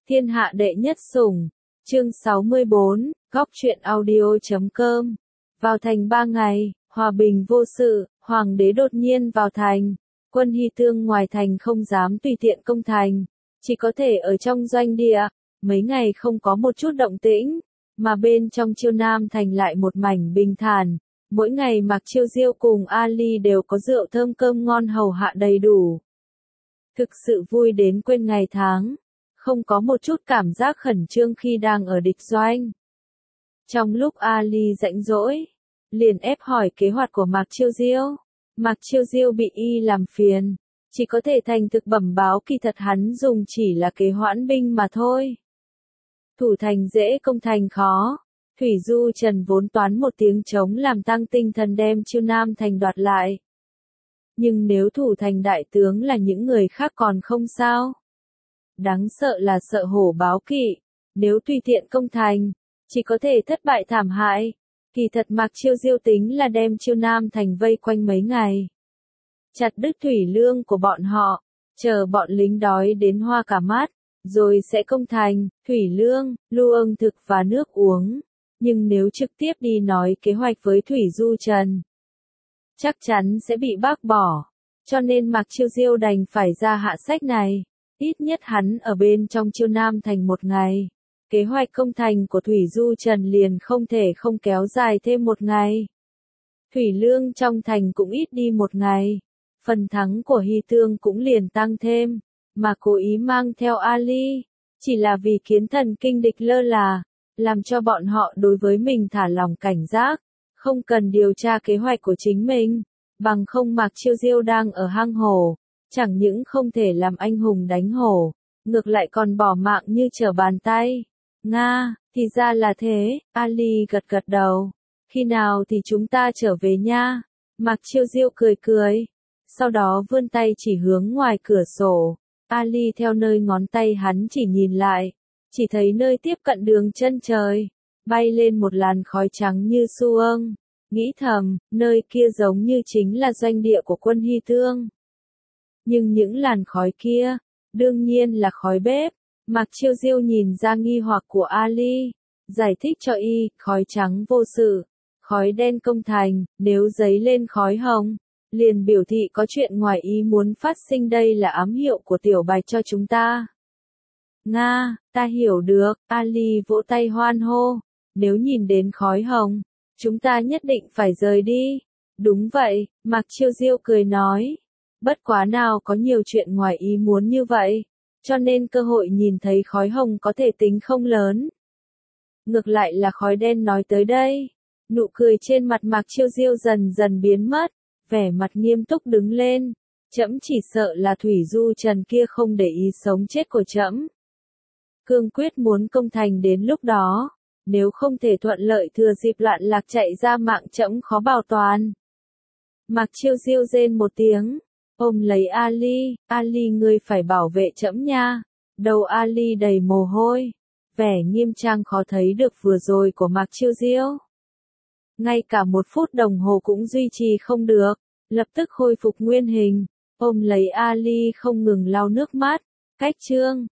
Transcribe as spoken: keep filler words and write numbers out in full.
Thiên hạ đệ nhất sủng, chương sáu mươi bốn, góc truyện audio chấm com. Vào thành ba ngày, hòa bình vô sự, hoàng đế đột nhiên vào thành. Quân Hy Thương ngoài thành không dám tùy tiện công thành, chỉ có thể ở trong doanh địa. Mấy ngày không có một chút động tĩnh, mà bên trong Chiêu Nam thành lại một mảnh bình thản. Mỗi ngày Mạc Chiêu Diêu cùng Ali đều có rượu thơm cơm ngon hầu hạ đầy đủ. Thực sự vui đến quên ngày tháng, không có một chút cảm giác khẩn trương khi đang ở địch doanh. Trong lúc Ali rảnh rỗi, liền ép hỏi kế hoạch của Mạc Chiêu Diêu. Mạc Chiêu Diêu bị y làm phiền, chỉ có thể thành thực bẩm báo kỳ thật hắn dùng chỉ là kế hoãn binh mà thôi. Thủ thành dễ công thành khó. Thủy Du Trần vốn toán một tiếng trống làm tăng tinh thần đem Chiêu Nam thành đoạt lại. Nhưng nếu thủ thành đại tướng là những người khác còn không sao. Đáng sợ là sợ hổ báo kỵ, nếu tùy tiện công thành, chỉ có thể thất bại thảm hại. Kỳ thật Mạc Chiêu Diêu tính là đem Chiêu Nam thành vây quanh mấy ngày. Chặt đứt thủy lương của bọn họ, chờ bọn lính đói đến hoa cả mắt, rồi sẽ công thành, thủy lương, lưu ương thực và nước uống. Nhưng nếu trực tiếp đi nói kế hoạch với Thủy Du Trần, chắc chắn sẽ bị bác bỏ. Cho nên Mạc Chiêu Diêu đành phải ra hạ sách này. Ít nhất hắn ở bên trong Chiêu Nam thành một ngày. Kế hoạch công thành của Thủy Du Trần liền không thể không kéo dài thêm một ngày. Thủy lương trong thành cũng ít đi một ngày. Phần thắng của Hy Thương cũng liền tăng thêm. Mà cố ý mang theo Ali, chỉ là vì kiến thần kinh địch lơ là, làm cho bọn họ đối với mình thả lòng cảnh giác, không cần điều tra kế hoạch của chính mình. Bằng không Mạc Chiêu Diêu đang ở hang hổ, chẳng những không thể làm anh hùng đánh hổ, ngược lại còn bỏ mạng như trở bàn tay. Nga, thì ra là thế, Ali gật gật đầu. Khi nào thì chúng ta trở về nha? Mạc Chiêu Diêu cười cười, sau đó vươn tay chỉ hướng ngoài cửa sổ. Ali theo nơi ngón tay hắn chỉ nhìn lại, chỉ thấy nơi tiếp cận đường chân trời, bay lên một làn khói trắng như su ương. Nghĩ thầm, nơi kia giống như chính là doanh địa của quân Hy Thương. Nhưng những làn khói kia, đương nhiên là khói bếp. Mạc Chiêu Diêu nhìn ra nghi hoặc của Ali, giải thích cho y, khói trắng vô sự, khói đen công thành, nếu giấy lên khói hồng, liền biểu thị có chuyện ngoài ý muốn phát sinh, đây là ám hiệu của Tiểu Bạch cho chúng ta. Nga, ta hiểu được, Ali vỗ tay hoan hô, nếu nhìn đến khói hồng, chúng ta nhất định phải rời đi. Đúng vậy, Mạc Chiêu Diêu cười nói, bất quá nào có nhiều chuyện ngoài ý muốn như vậy, cho nên cơ hội nhìn thấy khói hồng có thể tính không lớn. Ngược lại là khói đen nói tới đây, nụ cười trên mặt Mạc Chiêu Diêu dần dần biến mất, vẻ mặt nghiêm túc đứng lên, trẫm chỉ sợ là Thủy Du Trần kia không để ý sống chết của trẫm. Cương quyết muốn công thành đến lúc đó, nếu không thể thuận lợi thừa dịp loạn lạc chạy ra mạng trẫm khó bảo toàn. Mạc Chiêu Diêu rên một tiếng, ôm lấy Ali, Ali ngươi phải bảo vệ trẫm nha. Đầu Ali đầy mồ hôi, vẻ nghiêm trang khó thấy được vừa rồi của Mạc Chiêu Diêu. Ngay cả một phút đồng hồ cũng duy trì không được, lập tức khôi phục nguyên hình, ôm lấy Ali không ngừng lau nước mắt. Cách chương